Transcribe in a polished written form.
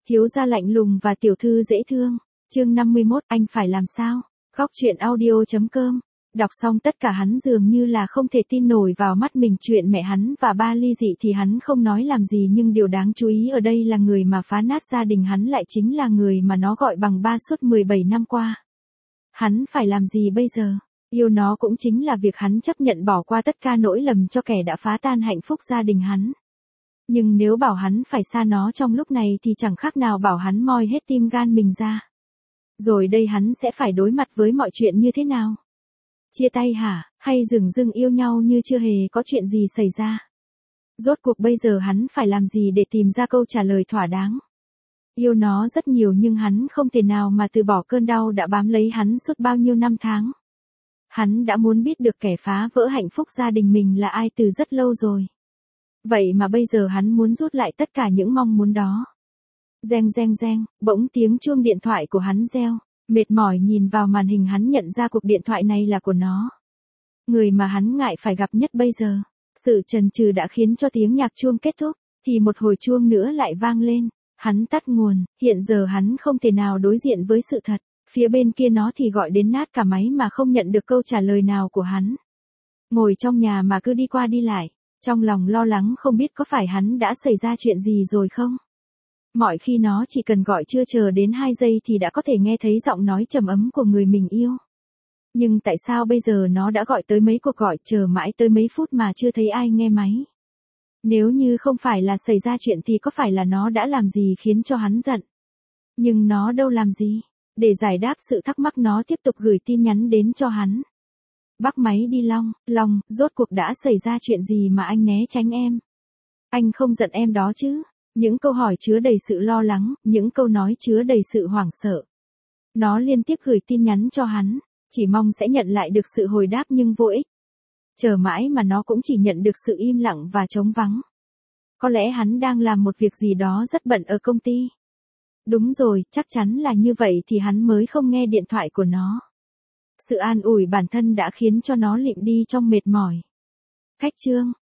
Thiếu gia lạnh lùng và tiểu thư dễ thương. Chương 51, anh phải làm sao? Góc truyện audio.com. Đọc xong tất cả hắn dường như là không thể tin nổi vào mắt mình, chuyện mẹ hắn và ba ly dị thì hắn không nói làm gì, nhưng điều đáng chú ý ở đây là người mà phá nát gia đình hắn lại chính là người mà nó gọi bằng ba suốt 17 năm qua. Hắn phải làm gì bây giờ? Yêu nó cũng chính là việc hắn chấp nhận bỏ qua tất cả nỗi lầm cho kẻ đã phá tan hạnh phúc gia đình hắn. Nhưng nếu bảo hắn phải xa nó trong lúc này thì chẳng khác nào bảo hắn moi hết tim gan mình ra. Rồi đây hắn sẽ phải đối mặt với mọi chuyện như thế nào? Chia tay hả, hay dửng dưng yêu nhau như chưa hề có chuyện gì xảy ra? Rốt cuộc bây giờ hắn phải làm gì để tìm ra câu trả lời thỏa đáng? Yêu nó rất nhiều nhưng hắn không thể nào mà từ bỏ cơn đau đã bám lấy hắn suốt bao nhiêu năm tháng. Hắn đã muốn biết được kẻ phá vỡ hạnh phúc gia đình mình là ai từ rất lâu rồi. Vậy mà bây giờ hắn muốn rút lại tất cả những mong muốn đó. Reng reng reng, bỗng tiếng chuông điện thoại của hắn reo. Mệt mỏi nhìn vào màn hình, hắn nhận ra cuộc điện thoại này là của nó. Người mà hắn ngại phải gặp nhất bây giờ. Sự chần chừ đã khiến cho tiếng nhạc chuông kết thúc, thì một hồi chuông nữa lại vang lên. Hắn tắt nguồn, hiện giờ hắn không thể nào đối diện với sự thật. Phía bên kia nó thì gọi đến nát cả máy mà không nhận được câu trả lời nào của hắn. Ngồi trong nhà mà cứ đi qua đi lại, trong lòng lo lắng không biết có phải hắn đã xảy ra chuyện gì rồi không. Mọi khi nó chỉ cần gọi chưa chờ đến 2 giây thì đã có thể nghe thấy giọng nói trầm ấm của người mình yêu. Nhưng tại sao bây giờ nó đã gọi tới mấy cuộc gọi, chờ mãi tới mấy phút mà chưa thấy ai nghe máy? Nếu như không phải là xảy ra chuyện thì có phải là nó đã làm gì khiến cho hắn giận? Nhưng nó đâu làm gì. Để giải đáp sự thắc mắc, nó tiếp tục gửi tin nhắn đến cho hắn. Bắt máy đi Long, Long, rốt cuộc đã xảy ra chuyện gì mà anh né tránh em? Anh không giận em đó chứ? Những câu hỏi chứa đầy sự lo lắng, những câu nói chứa đầy sự hoảng sợ. Nó liên tiếp gửi tin nhắn cho hắn, chỉ mong sẽ nhận lại được sự hồi đáp nhưng vô ích. Chờ mãi mà nó cũng chỉ nhận được sự im lặng và trống vắng. Có lẽ hắn đang làm một việc gì đó rất bận ở công ty. Đúng rồi, chắc chắn là như vậy thì hắn mới không nghe điện thoại của nó. Sự an ủi bản thân đã khiến cho nó lịm đi trong mệt mỏi. Khách chương.